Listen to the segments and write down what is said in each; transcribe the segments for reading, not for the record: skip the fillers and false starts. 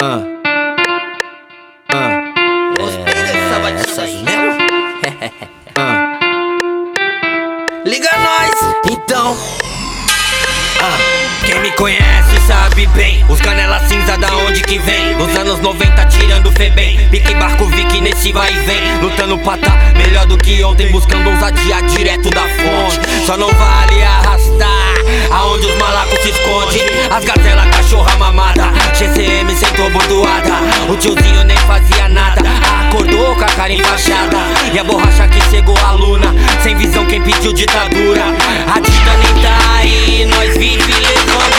Gostei dessa batida aí, né? Liga nós, então. Quem me conhece sabe bem, os canela cinza da onde que vem. Nos anos 90 tirando Febem, pique barco Vicky nesse vai e vem. Lutando pra tá melhor do que ontem, buscando ousadia direto da fonte. Só não vale arrastar aonde os malacos se escondem. As gazelas cachorra mamada, GCM sentou bordoada. O tiozinho nem fazia nada, acordou com a cara enfaixada. E a borracha que cegou a luna, sem visão quem pediu ditadura. A dita nem tá aí, nós vive levando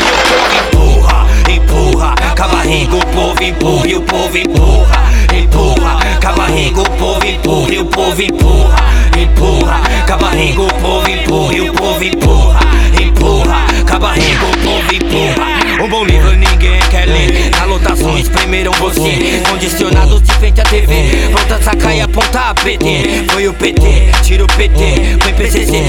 o povo empurra, empurra, com a barriga o povo empurra e o povo empurra, empurra, com a barriga o povo empurra e o povo empurra, empurra, com a barriga o povo empurra e o povo empurra, empurra, com a barriga o povo empurra. Um bom livro ninguém quer ler, na lotação espremeram você, condicionados de frente à TV, pronta sacar e apontar a PT. Foi o PT, tira o PT, foi PCC,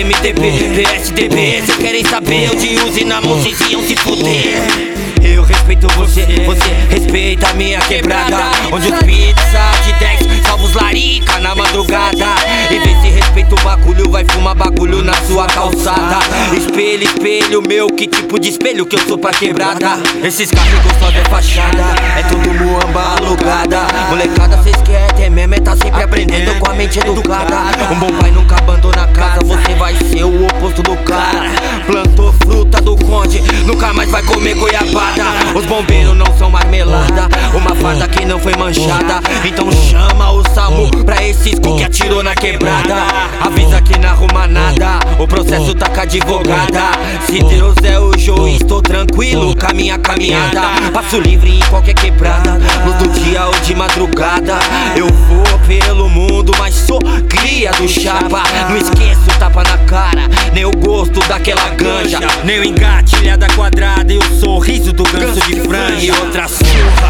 PMDB, PSDB. Cês querem saber onde usina moças iam se fuder. Eu respeito você, você respeita a minha quebrada, onde os pizza de 10 salva os larica na madrugada. E vê se respeita o bagulho, vai fumar bagulho na sua calçada. Espelho, espelho meu, que tipo de espelho que eu sou pra quebrada. Esses carros gostosos é fachada, é tudo muamba alugada. Molecada cês querem mesmo, tá sempre aprendendo com a mente educada. Um bom pai nunca abandona a casa, você vai ser o oposto do cara. Plantou fruta do conde, nunca mais vai comer goiabada. Os bombeiros não são marmelada, uma farda que não foi manchada. Então chama o SAMU pra esses cu que atirou na quebrada. Avisa que não arruma nada, o processo tá com a advogada. Se Deus é o juiz, tô tranquilo com a minha caminhada. Passo livre em qualquer quebrada, luz do dia ou de madrugada. Eu vou pelo mundo, mas sou cria do chapa. Não esqueço o tapa na cara, nem o gosto daquela ganja, nem o engatilhada quadrada e o sorriso do ganso de franja. E outra surra,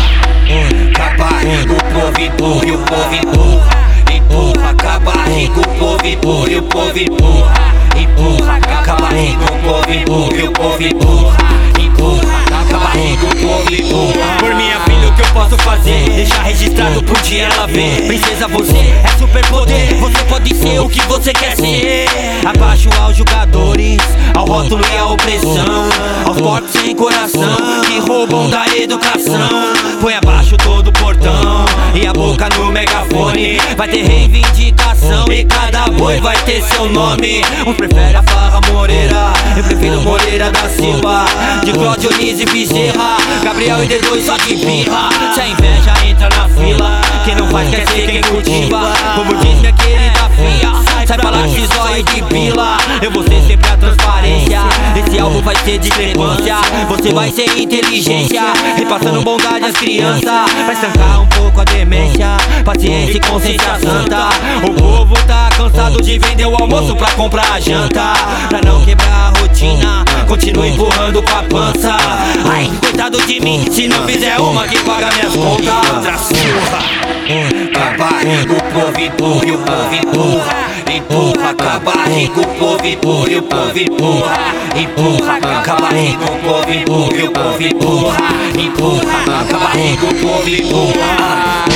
acabar o povo empurra e o povo empurra, empurra, acabar o povo empurra e o povo empurra, empurra, acabar o povo empurra e o povo empurra, empurra, acabar o povo empurra. Por minha filha o que eu posso fazer, deixar registrado pro dia ela ver. Princesa você é superpoder, você pode ser o que você quer ser. Abaixo aos jogadores, ao rótulo e à opressão, aos porcos sem coração que roubam da educação. Põe abaixo todo o portão e a boca no megafone. Vai ter reivindicação e cada boi vai ter seu nome. Uns preferem a Farra Moreira, eu prefiro Moreira da Silva, de Cláudio Dionísio Bezerra, Gabriel e D2 só de birra. Se a inveja entra na fila, quem não faz quer ser quem cultiva. Como diz minha querida filha, sai pra lá que zóio de pila. Eu vou ser sempre a transparência, esse álbum vai ser discrepância, você vai ser inteligência, repassando bondade às crianças, pra estancar um pouco a demência, paciência e consciência santa. O povo tá cansado de vender o almoço pra comprar a janta. Pra não quebrar a rotina, continua empurrando com a pança. Ai, coitado de mim, se não fizer uma que paga minhas contas. Outra surra, acabar o povo empurra e o povo empurra, empurra, acabar o povo empurra e o povo empurra, empurra, acabar o povo empurra e o povo empurra, empurra, acabar o povo empurra.